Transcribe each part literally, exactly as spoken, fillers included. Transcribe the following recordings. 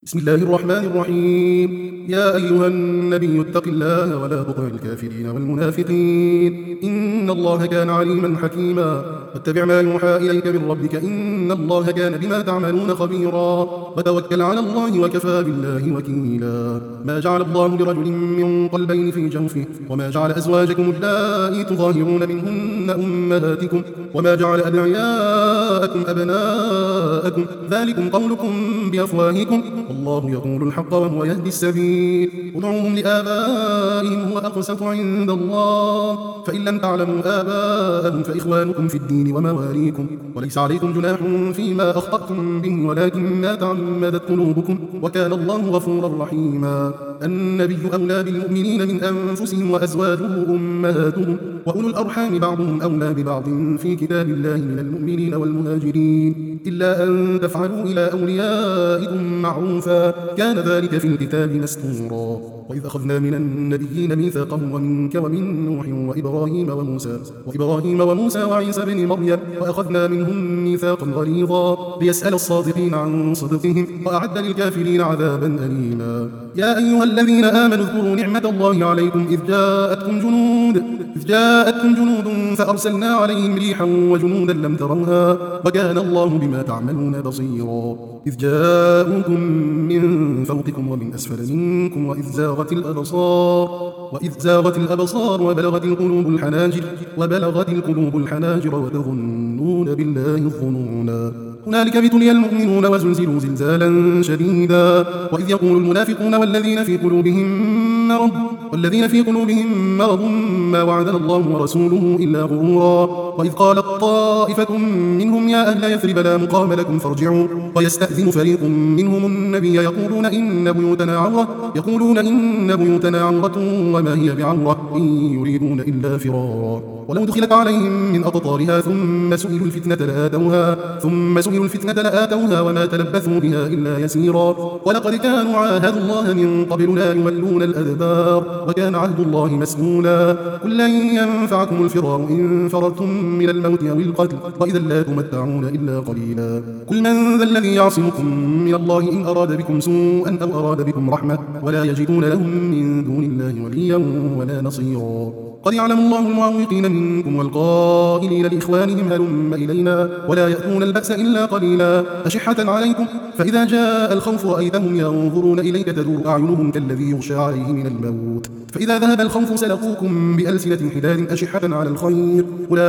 بسم الله الرحمن الرحيم. يا أيها النبي اتق الله ولا تطع الكافرين والمنافقين إن الله كان عليما حكيما. واتبع ما يوحى إليك من ربك إن الله كان بما تعملون خبيرا. وتوكل على الله وكفى بالله وكيلا. ما جعل الله لرجل من قلبين في جوفه وما جعل أزواجكم اللائي تظاهرون منهن أمهاتكم وما جعل أدعياءكم أبناءكم ذلكم قولكم بأفواهكم والله يقول الحق وهو يهدي السبيل. ادعوهم لآبائهم هو أقسط عند الله فإن لم تعلموا آباءهم فإخوانكم في الدين ومواليكم وليس عليكم جناح فيما أخطأتم به ولكن ما تعمدت قلوبكم وكان الله غفورا رحيما. النبي أولى بالمؤمنين من أنفسهم وأزواجه أمهاتهم وأولو الأرحام بعضهم أولى ببعض في كتاب الله من المؤمنين والمهاجرين إلا أن تفعلوا إلى أوليائكم معروفا كان ذلك في الكتاب مسطورا. وإذ أخذنا من النبيين ميثاقهم ومنك ومن نوح وإبراهيم وموسى وإبراهيم وموسى وعيسى بن مريم وأخذنا منهم ميثاقا غليظا ليسأل الصادقين عن صدقهم وأعد للكافرين عذابا أليما. يا أيها الذين آمنوا اذكروا نعمة الله عليكم إذ جاءتكم جنود إذ جاءتكم جنود فأرسلنا عليهم ريحا وجنودا لم تروها وكان الله بما تعملون بصيرا. إذ جاءوكم من فوقكم ومن أسفل منكم وإذ زاغت الأبصار وإذ زاغت الأبصار وبلغت القلوب الحناجر وبلغت القلوب الحناجر وتظنون بالله الظنونا. هنالك ابتلي المؤمنون وزلزلوا زلزالا شديدا. وإذ يقول المنافقون والذين في قلوبهم مرض والذين في قلوبهم مرض ما وعدنا الله ورسوله إلا غرورا. وإذ قالت طائفة منهم يا أهل يثرب لا مقام لكم فارجعوا ويستأذن فريق منهم النبي يقولون إن بيوتنا عورة يقولون إن بيوتنا عورة وما هي بعورة إن يريدون إلا فرارا. ولو دخلت عليهم من أقطارها ثم سئلوا الفتنة لآتوها ثم سئلوا الفتنة لآتوها وما تلبثوا بها إلا يسيرا. ولقد كانوا عاهدوا الله من قبل لا يولون الأدبار وكان عهد الله مسؤولا. قل لن ينفعكم الفرار إن فررتم من الموت أو القتل وإذا لا تمتعون إلا قليلا. قل من ذا الذي يعصمكم من الله إن أراد بكم سوءا أو أراد بكم رحمة ولا يجدون لهم من دون الله وليا ولا نصيرا. قد يعلم الله المعوقين منكم والقائلين لإخوانهم هلم إلينا ولا يأتون البأس إلا قليلا أشحة عليكم فإذا جاء الخوف رأيتهم ينظرون إليك تدور أعينهم كالذي يغشى عليه من الموت فإذا ذهب الخوف سلقوكم بألسنة حداد أشحة على الخير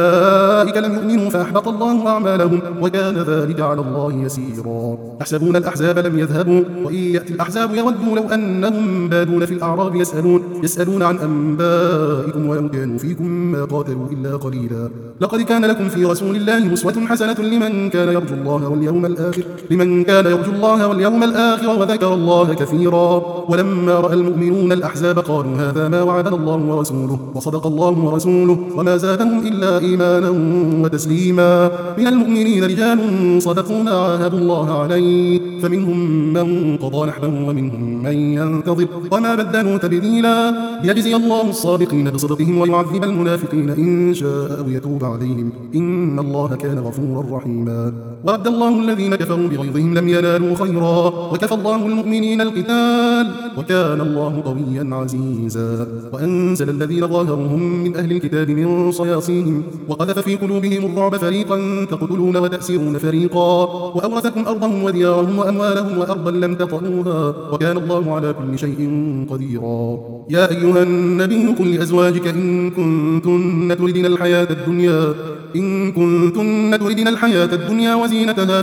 أولئك لم يؤمنوا فأحبط الله أعمالهم وكان ذلك على الله يسيرا. يحسبون الأحزاب لم يذهبوا وإن يأتي الأحزاب يودوا لو أنهم بادون في الأعراب يسألون يسألون عن أنبائكم ولو كانوا فيكم ما قاتلوا إلا قليلا. لقد كان لكم في رسول الله أسوة حسنة لمن كان يرجو الله واليوم الآخر لمن كان يرجو الله واليوم الآخر وذكر الله كثيرا. ولما رأى المؤمنون الأحزاب قالوا هذا ما وعدنا الله ورسوله وصدق الله ورسوله وما زادهم إلا إيمانا وتسليما. من المؤمنين رجال صدقوا ما عاهدوا الله عليه فمنهم من قضى نحبه ومنهم من ينتظر وما بدلوا تبديلا. ليجزي الله الصادقين بصدقهم ويعذب المنافقين إن شاء أو يتوب عليهم إن الله كان غفورا رحيما. ورد الله الذين كفروا بغيظهم لم ينالوا خيرا وكفى الله المؤمنين القتال وكان الله قويا عزيزا. وأنزل الذين ظاهرهم من أهل الكتاب من صياصيهم وقذف في قلوبهم الرعب فريقا تقتلون وتأسرون فريقا وأورثكم أرضهم وديارهم وأموالهم وأرضا لم تطئوها وكان الله على كل شيء قديرا. يا أيها النبي قل لأزواجك إن كنتن تردن الحياة الدنيا إن كنتن تردن الحياة الدنيا وزينتها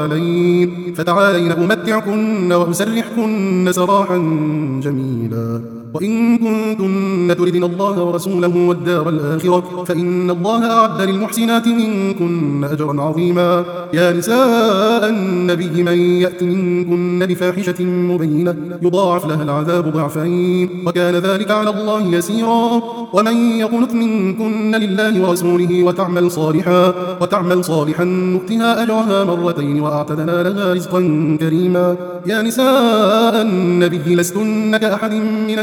فتعالين فتعالين أمتعكن وأسرحكن سراحا جميلا. وإن كنتن تردن الله ورسوله والدار الآخرة فإن الله أعد للمحسنات منكن أجرا عظيما. يا نساء النبي من يأت منكن بفاحشة مبينة يضاعف لها العذاب ضعفين وكان ذلك على الله يسيرا. ومن يقنت منكن لله ورسوله وتعمل صالحا وتعمل صالحا نؤتها أجرها مرتين وأعتدنا لها رزقا كريما. يا نساء النبي لستن كأحد من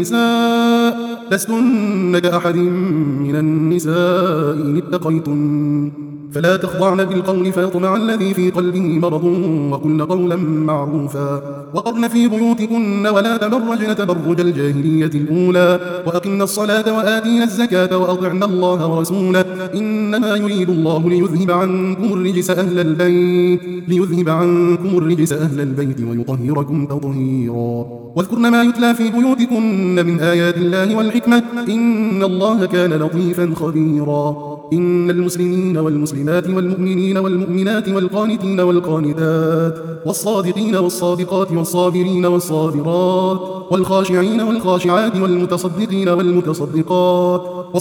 النساء لستن كأحد من النساء إن اتقيتن فلا تخضعن بالقول فيطمع الذي في قلبه مرض وقلن قولا معروفا وقرن في بيوتكن ولا تبرجن تبرج الجاهلية الأولى وأقمنا الصلاة وآتينا الزكاة وأطعنا الله ورسوله إنما يريد الله ليذهب عنكم الرجس أهل البيت ليذهب عنكم الرجس أهل البيت ويطهركم تطهيرا واذكرن ما يتلى في بيوتكن من آيات الله والحكمة إن الله كان لطيفا خبيرا إن المسلمين والمسلمات والمؤمنين والمؤمنات والقانتين والقانتات والصادقين والصادقات والصابرين والصابرات والخاشعين والخاشعات والمتصدقين والمتصدقات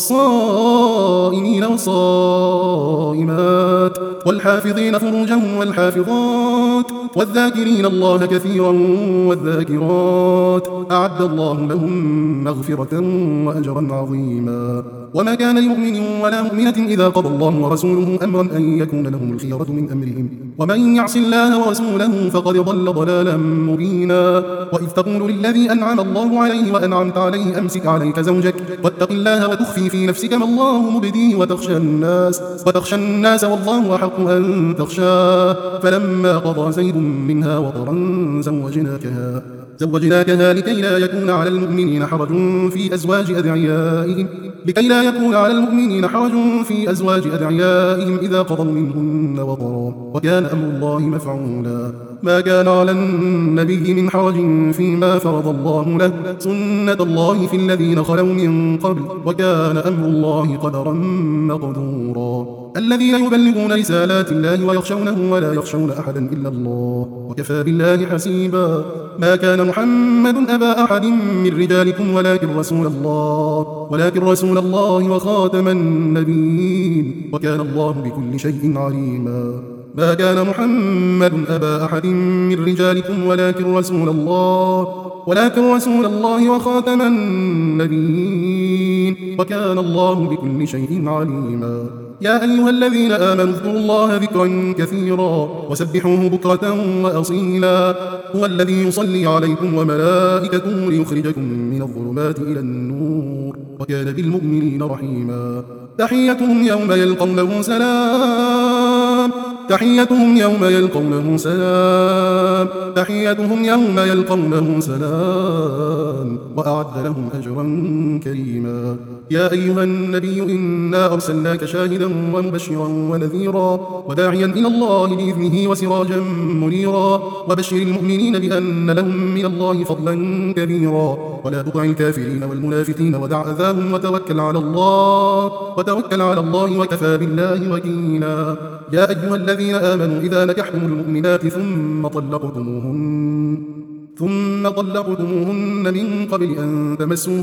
والصائمين والصائمات والحافظين فروجهم والحافظات والذاكرين الله كثيرا والذاكرات أعد الله لهم مغفرة وأجرا عظيما وما كان لمؤمن ولا مؤمنة إذا قضى الله ورسوله أمرا أن يكون لهم الخيرة من أمرهم ومن يعص الله ورسوله فقد ضل ضلالا مبينا وإذ تقول للذي أنعم الله عليه وأنعمت عليه أمسك عليك زوجك واتق الله وتخفي في نفسك ما الله مبديه وتخشى الناس وتخشى الناس والله أحق أن تخشاه فلما قضى زيد منها وطرا زوجناكها زوجناكها لكي لا يكون على المؤمنين حرج في أزواج أدعيائهم لكي لا يكون على المؤمنين حرج في أزواج أدعيائهم إذا قضوا منهن وطرا وكان أمر الله مفعولا ما كان على النبي من حرج فيما فرض الله له سنة الله في الذين خلوا من قبل وكان أمر الله قدرا مقدورا الذين يبلغون رسالات الله ويخشونه ولا يخشون أحدا إلا الله وكفى بالله حسيبا ما كان محمد أبا أحد من رجالكم ولكن رسول الله ولكن رسول الله وخاتم النبيين وكان الله بكل شيء عليما ما كان محمد أبا أحد من رجالكم ولكن رسول الله ولكن رسول الله وخاتم النبيين وكان الله بكل شيء عليما يا أيها الذين آمنوا اذكروا الله ذكرا كثيرا وسبحوه بكرة وأصيلا هو الذي يصلي عليكم وملائكته ليخرجكم من الظلمات إلى النور وكان بالمؤمنين رحيما تحيتهم يوم يلقونه سلام تحيتهم يوم يلقونه سلام تحيتهم يوم يلقونه سلام وأعد لهم أجرا كريما يا أيها النبي إنا أرسلناك شاهدا ومبشرا ونذيرا وداعيا إلى الله بإذنه وسراجا منيرا وبشر المؤمنين بأن لهم من الله فضلا كبيرا ولا تطع الكافرين والمنافقين ودع أذاهم وتوكل على الله وتوكل على الله وكفى بالله وكيلا يا أيها الذين آمنوا إذا نكحتم المؤمنات ثم طلقتموهن ثم طلقتموهن من قبل أن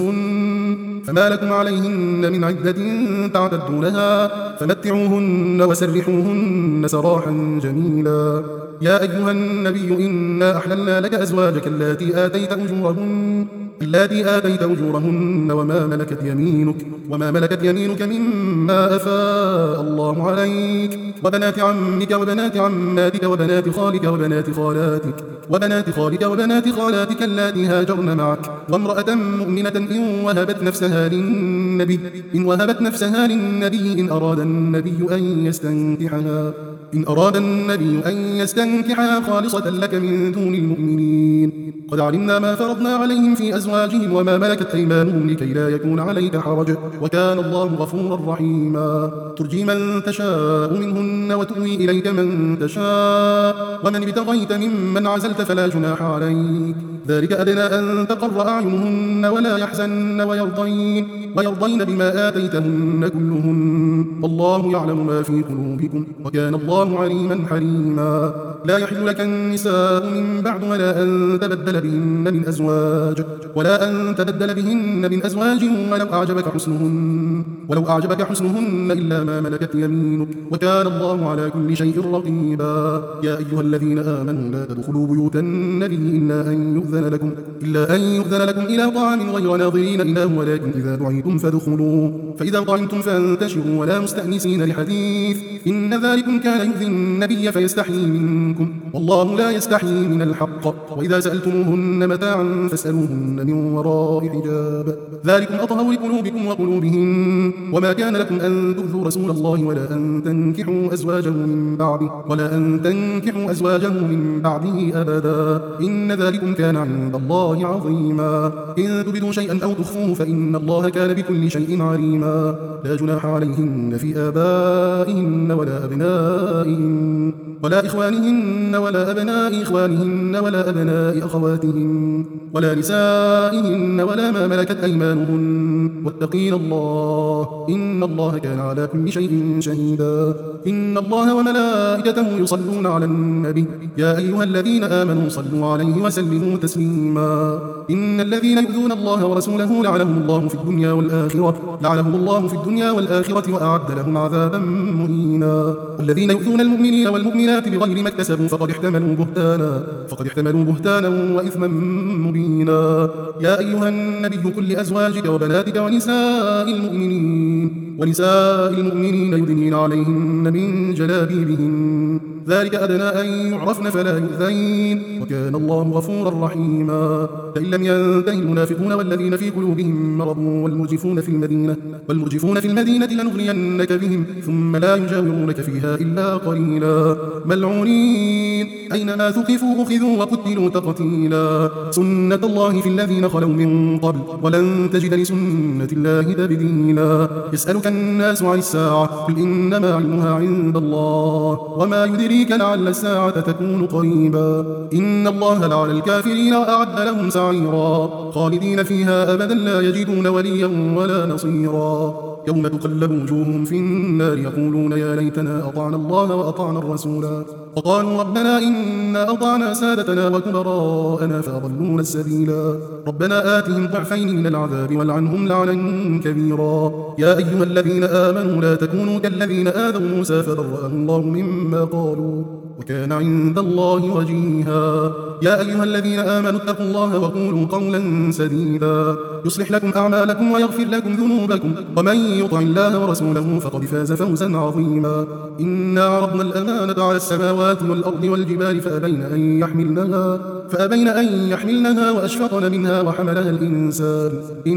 تمسوهن فما لكم عليهن من عدة تعتدونها فمتعوهن وسرحوهن سراحا جميلا يا أيها النبي إنا أحللنا لك أزواجك اللاتي آتيت أجورهن اللاتي آتيت أجورهن وما ملكت يمينك وما ملكت يمينك مما أفاء الله عليك وبنات عمك وبنات عماتك وبنات خالك وبنات خالاتك وبنات خالك وبنات خالاتك اللاتي هاجرن معك وامرأة مؤمنة إن وهبت نفسها للنبي إن وهبت نفسها للنبي إن أراد النبي أن يستنكحها إن أراد النبي أن يستنكحها خالصة لك من دون المؤمنين قد علمنا ما فرضنا عليهم في أزواجهم وما ملكت أيمانهم لكي لا يكون عليك حرج وكان الله غفورا رحيما ترجي من تشاء منهن وتؤوي إليك من تشاء ومن ابتغيت ممن عزلت فلا جناح عليك ذلك أدنى أن تقر أعينهن ولا يحزن ويرضين ويرضين بما آتيتهن كلهن والله يعلم ما في قلوبكم وكان الله عليما حليما لا يحل لك النساء من بعد ولا أن تبدل بهن من أزواج ولا أن تبدل بهن من أزواج ولو أعجبك حسنهن ولو أعجبك حسنهن إلا ما ملكت يمينك وكان الله على كل شيء رقيبا يا أيها الذين آمنوا لا تدخلوا بيوت النبي إلا أن يؤذن لكم إلا أن يؤذن لكم إلى طعام غير ناظرين إله ولكن إذا دعيتم فادخلوا فإذا طعمتم فانتشروا ولا مستأنسين لحديث إن ذلكم كان يؤذي النبي فيستحيي منكم والله لا يستحيي من الحق وإذا سألتموهن سألتموهن متاعا فاسألوهن من وراء حجاب ذلكم أطهر لقلوبكم وقلوبهن وما كان لكم أن تؤذوا رسول الله ولا أن تنكحوا أزواجه من بعده ولا أن تنكحوا أزواجه من بعده أبدا إن ذلكم كان عند الله عظيما إن تبدوا شيئا أو تخفوه فإن الله كان بكل شيء عليما لا جناح عليهن في آبائهن ولا أبنائهن ولا إخوانهن ولا أبناء إخوانهن ولا أبناء أخواتهن ولا نسائهن ولا ما ملكت أيمانهن واتقين الله إن الله كان على كل شيء شهيدا إن الله وملائكته يصلون على النبي يا أيها الذين آمنوا صلوا عليه وسلموا تسليما إن الذين يؤذون الله ورسوله لعنهم الله في الدنيا والآخرة لعنهم الله في الدنيا والآخرة وأعد لهم عذابا مهينا والذين يؤذون المؤمنين والمؤمنات بغير ما اكتسبوا فقد احتملوا بهتانا فقد احتملوا بهتانا وإثما مبينا يا أيها النبي قل لأزواجك وبناتك ونساء المؤمنين ونساء المؤمنين يدنين عليهن من جلابيبهن ذلك أدنى أن يعرفن فلا يؤذين وكان الله غفورا رحيما فإن لم ينتهي المنافقون والذين في قلوبهم مرض والمرجفون في المدينة والمرجفون في المدينة لنغرينك بهم ثم لا يجاورونك فيها إلا قليلا ملعونين أينما ثقفوا أخذوا وقتلوا تقتيلا سنة الله في الذين خلوا من قبل ولن تجد لسنة الله تبديلا يسألك الناس عن الساعة قل إنما علمها عند الله وما يدريك لعل الساعة تكون قريبا إن الله لعن الكافرين وأعد لهم سعيرا خالدين فيها أبدا لا يجدون وليا ولا نصيرا يوم تقلب وجوههم في النار يقولون يا ليتنا أطعنا الله وأطعنا الرسولا وقالوا ربنا إنا أطعنا سادتنا وكبراءنا فأضلونا السبيلا ربنا آتهم ضعفين من العذاب والعنهم لعنا كبيرا يا أيها الذين آمنوا لا تكونوا كالذين آذوا موسى فبرأه الله مما قالوا وكان عند الله وجيها يا أيها الذين آمنوا اتقوا الله وقولوا قولا سديدا يصلح لكم أعمالكم ويغفر لكم ذنوبكم ومن يطع الله ورسوله فقد فاز فوزا عظيما إنا عرضنا الأمانة على السماوات والأرض والجبال فأبين أن يحملنها فأبين أن يحملنها وأشفقن منها وحملها الإنسان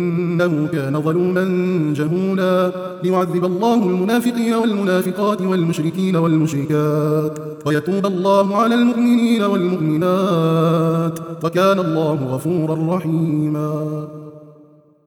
إنه كان ظلوما جهولا ليعذب الله المنافقين والمنافقات والمشركين والمشركات ويتوب الله على المؤمنين والمؤمنات وكان الله غفورا رحيما.